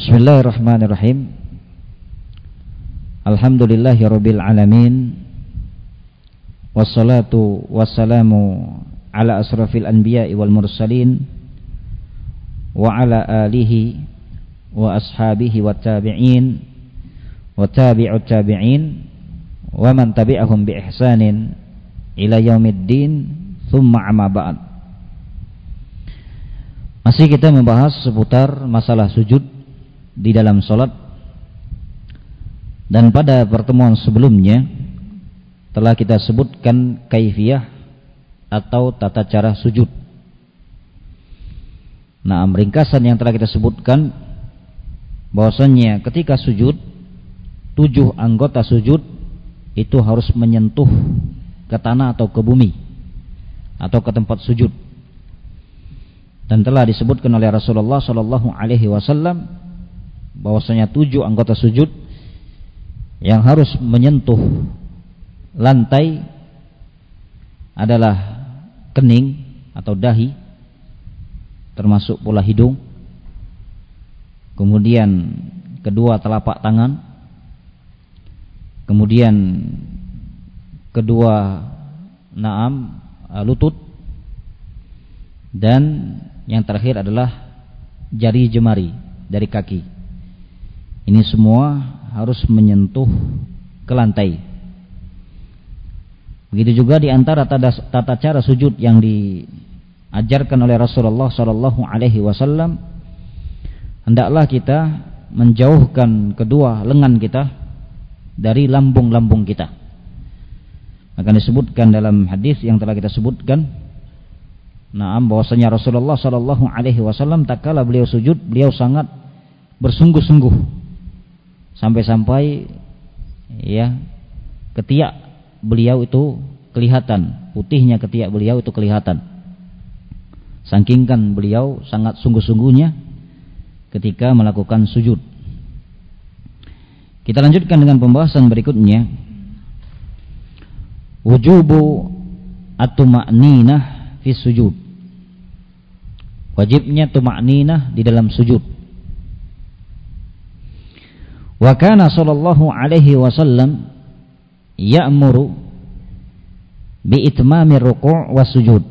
Bismillahirrahmanirrahim. Alhamdulillahirabbil alamin. Wassalatu wassalamu ala asrafil anbiya'i wal mursalin wa ala alihi wa ashabihi wat tabi'in wa tabi'ut tabi'in wa man tabi'ahum bi ihsanin ila yaumiddin, thumma amma ba'd. Masih kita membahas seputar masalah sujud di dalam sholat, dan pada pertemuan sebelumnya telah kita sebutkan kaifiyah atau tata cara sujud. Nah, ringkasan yang telah kita sebutkan bahwasanya ketika sujud, 7 anggota sujud itu harus menyentuh ke tanah atau ke bumi atau ke tempat sujud. Dan telah disebutkan oleh Rasulullah sallallahu alaihi wasallam bahwasanya 7 anggota sujud yang harus menyentuh lantai adalah kening atau dahi, termasuk pula hidung, kemudian kedua telapak tangan, kemudian kedua lutut, dan yang terakhir adalah jari jemari dari kaki. Ini semua harus menyentuh ke lantai. Begitu juga di antara tata cara sujud yang diajarkan oleh Rasulullah sallallahu alaihi wasallam, hendaklah kita menjauhkan kedua lengan kita dari lambung-lambung kita. Akan disebutkan dalam hadis yang telah kita sebutkan, bahwasanya Rasulullah sallallahu alaihi wasallam tatkala beliau sujud, beliau sangat bersungguh-sungguh sampai-sampai ketiak beliau itu kelihatan, putihnya ketiak beliau itu kelihatan. Saking beliau sangat sungguh-sungguhnya ketika melakukan sujud. Kita lanjutkan dengan pembahasan berikutnya. Wujubu at-tuma'ninah fi sujud. Wajibnya tuma'ninah di dalam sujud. Wa kana sallallahu alaihi wasallam ya'muru bi itmamir ruku' was sujud.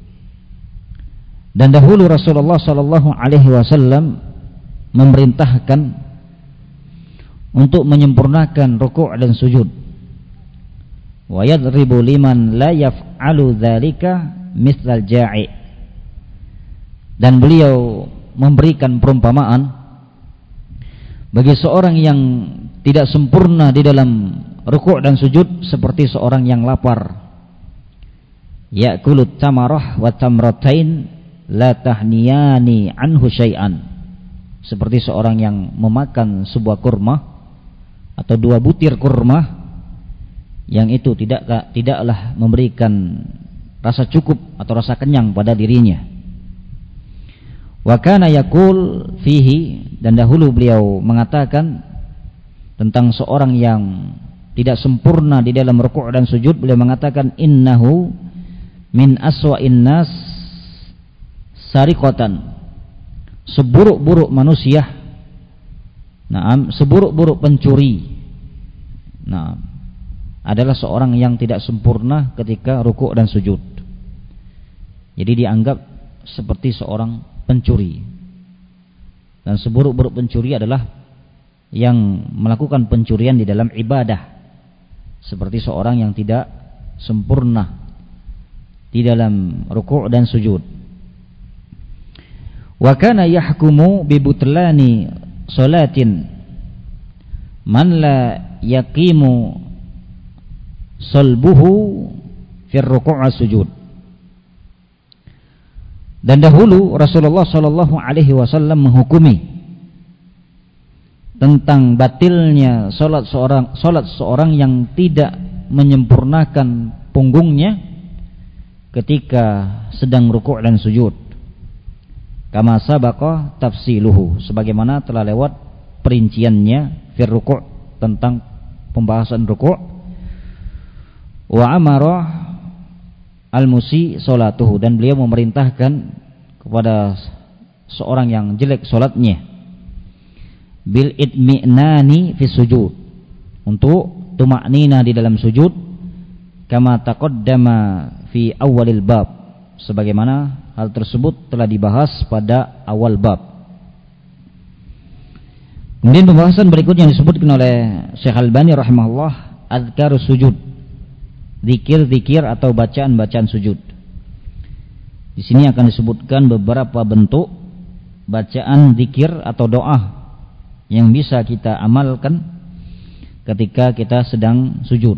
Dan dahulu Rasulullah sallallahu alaihi wasallam memerintahkan untuk menyempurnakan ruku' dan sujud. Wa yadribu liman la yaf'alu dzalika mithal ja'i. Dan beliau memberikan perumpamaan bagi seorang yang tidak sempurna di dalam ruku' dan sujud seperti seorang yang lapar. Ya'kulut tamarah wa tamratain la tahniyani anhu syai'an. Seperti seorang yang memakan sebuah kurma atau 2 butir kurma yang itu tidaklah memberikan rasa cukup atau rasa kenyang pada dirinya. Wa kana yaqul fihi, dan dahulu beliau mengatakan tentang seorang yang tidak sempurna di dalam ruku' dan sujud, beliau mengatakan innahu min aswa'in nas sariqatan. Seburuk-buruk manusia, seburuk-buruk pencuri, adalah seorang yang tidak sempurna ketika ruku' dan sujud. Jadi dianggap seperti seorang pencuri. Dan seburuk-buruk pencuri adalah yang melakukan pencurian di dalam ibadah, seperti seorang yang tidak sempurna di dalam ruku' dan sujud. Wa kana yahkumu bi butlani salatin man la yaqimu salbuhu fi ruku' wa sujud. Dan dahulu Rasulullah sallallahu alaihi wasallam menghukumi tentang batilnya salat seorang yang tidak menyempurnakan punggungnya ketika sedang ruku' dan sujud. Kama sabaqa tafsiluhu, sebagaimana telah lewat perinciannya fi ruku', tentang pembahasan ruku'. Wa amara al-musi salatuhu, dan beliau memerintahkan kepada seorang yang jelek salatnya, bil itmi'nani fi sujud, untuk tuma'nina di dalam sujud, kama taqaddama fi awalil bab, sebagaimana hal tersebut telah dibahas pada awal bab. Kemudian pembahasan berikutnya yang disebutkan oleh Syekh Al-Albani rahimahullah, adzkarus sujud, zikir-zikir atau bacaan-bacaan sujud. Di sini akan disebutkan beberapa bentuk bacaan zikir atau doa yang bisa kita amalkan ketika kita sedang sujud.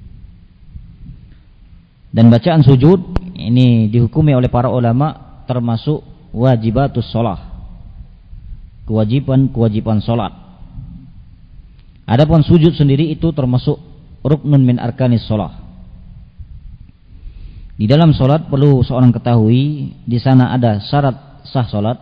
Dan bacaan sujud ini dihukumi oleh para ulama termasuk wajibatus shalah, kewajiban salat. Adapun sujud sendiri itu termasuk ruknun min arkanis shalah. Di dalam salat perlu seorang ketahui di sana ada syarat sah salat.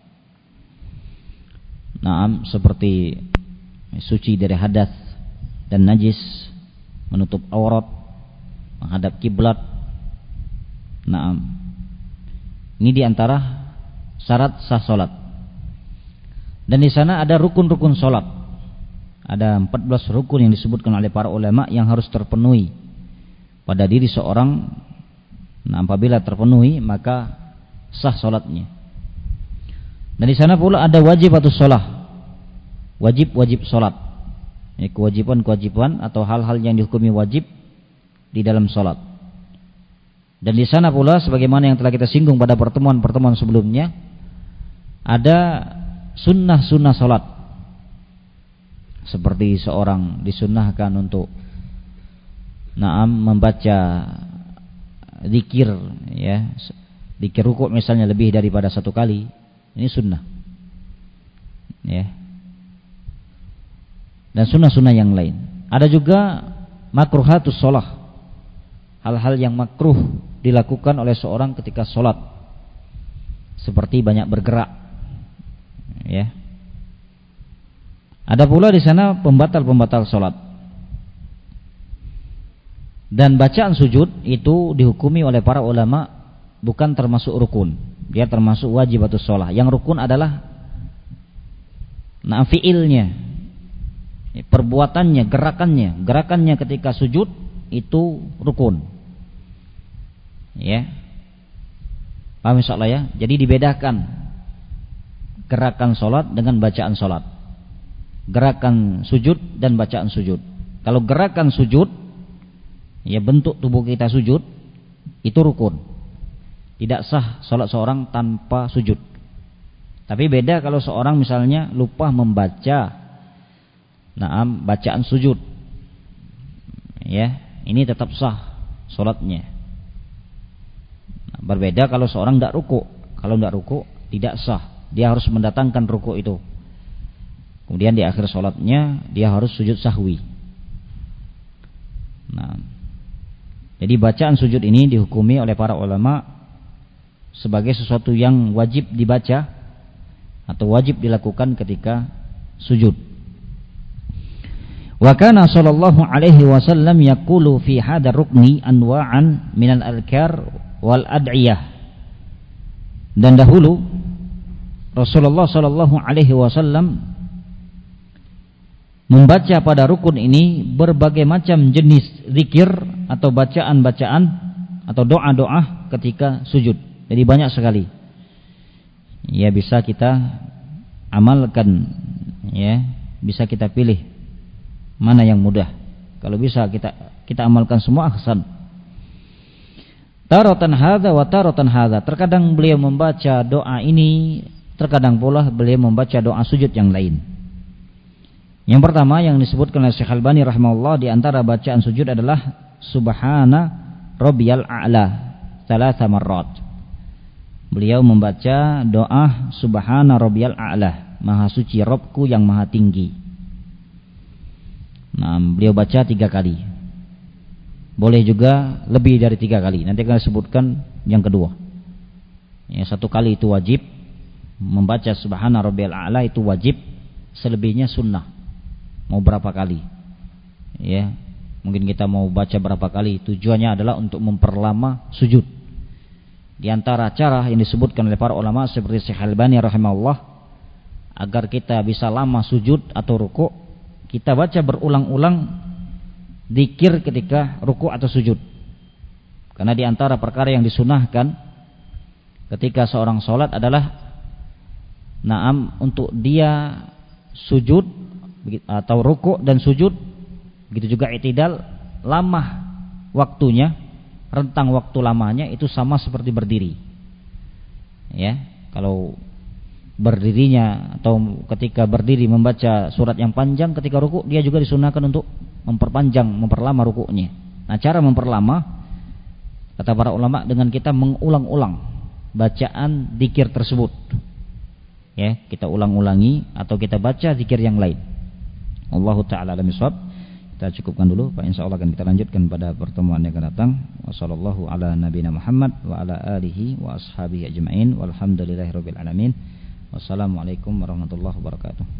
Naam, seperti suci dari hadas dan najis, menutup aurat, menghadap kiblat. Naam. Ini diantara syarat sah salat. Dan di sana ada rukun-rukun salat. Ada 14 rukun yang disebutkan oleh para ulama yang harus terpenuhi pada diri seorang. Nah, apabila terpenuhi maka sah salatnya. Dan di sana pula ada wajibatus shalah, wajib salat. Ini kewajiban-kewajiban atau hal-hal yang dihukumi wajib di dalam salat. Dan di sana pula sebagaimana yang telah kita singgung pada pertemuan-pertemuan sebelumnya, ada sunnah-sunnah salat. Seperti seorang disunnahkan untuk membaca zikir, ya, zikir rukuk misalnya lebih daripada satu kali. Ini sunnah, ya. Dan sunnah-sunnah yang lain. Ada juga makruhatus shalah, hal-hal yang makruh dilakukan oleh seorang ketika sholat, seperti banyak bergerak, ya. Ada pula di sana pembatal-pembatal sholat. Dan bacaan sujud itu dihukumi oleh para ulama bukan termasuk rukun, dia termasuk wajibatus shalah. Yang rukun adalah fiilnya, perbuatannya, gerakannya ketika sujud itu rukun, ya. Paham insyaallah ya. Jadi dibedakan gerakan salat dengan bacaan salat, gerakan sujud dan bacaan sujud. Kalau gerakan sujud, ya, bentuk tubuh kita sujud, itu rukun. Tidak sah salat seorang tanpa sujud. Tapi beda kalau seorang misalnya lupa membaca bacaan sujud, ya, ini tetap sah salatnya. Berbeda kalau seorang tidak ruku. Kalau tidak ruku tidak sah, dia harus mendatangkan ruku itu. Kemudian di akhir salatnya dia harus sujud sahwi. Jadi bacaan sujud ini dihukumi oleh para ulama sebagai sesuatu yang wajib dibaca atau wajib dilakukan ketika sujud. Wa kana sallallahu alaihi wasallam yaqulu fi hadar rukni anwa'an minal adhkar wal ad'iyah. Dan dahulu Rasulullah sallallahu alaihi wasallam membaca pada rukun ini berbagai macam jenis zikir atau bacaan-bacaan atau doa-doa ketika sujud. Jadi banyak sekali. Ya, bisa kita amalkan, ya, bisa kita pilih mana yang mudah. Kalau bisa kita amalkan semua, ahsan. Taratan hadza wa taratan hadza. Terkadang beliau membaca doa ini, terkadang pula beliau membaca doa sujud yang lain. Yang pertama yang disebutkan oleh Syekh Al-Albani rahimahullah di antara bacaan sujud adalah Subhana Rabbiyal A'la 3 marrat. Beliau membaca doa Subhana Rabbiyal A'la, Maha suci Rabbku yang maha tinggi. Beliau baca 3 kali. Boleh juga lebih dari 3 kali. Nanti akan disebutkan yang kedua. Ya, 1 kali itu wajib. Membaca Subhana Rabbiyal A'la itu wajib. Selebihnya sunnah. Mau berapa kali? Ya, mungkin kita mau baca berapa kali. Tujuannya adalah untuk memperlama sujud. Di antara cara yang disebutkan oleh para ulama seperti Syekh Al-Albani rahimahullah, agar kita bisa lama sujud atau ruku', kita baca berulang-ulang zikir ketika ruku' atau sujud. Karena di antara perkara yang disunahkan ketika seorang sholat adalah untuk dia sujud atau ruku' dan sujud, begitu juga i'tidal, lama waktunya, rentang waktu lamanya itu sama seperti berdiri. Ya, kalau berdirinya atau ketika berdiri membaca surat yang panjang, ketika ruku' dia juga disunahkan untuk memperlama ruku'nya. Nah, cara memperlama kata para ulama dengan kita mengulang-ulang bacaan zikir tersebut. Ya, kita ulang-ulangi atau kita baca zikir yang lain. Wallahu taala alam bissawab. Kita cukupkan dulu, Pak. Insyaallah akan kita lanjutkan pada pertemuan yang akan datang. Wassallallahu ala nabiyina Muhammad wa ala alihi wa ashabihi ajmain. Walhamdulillahirabbil alamin. Wassalamualaikum warahmatullahi wabarakatuh.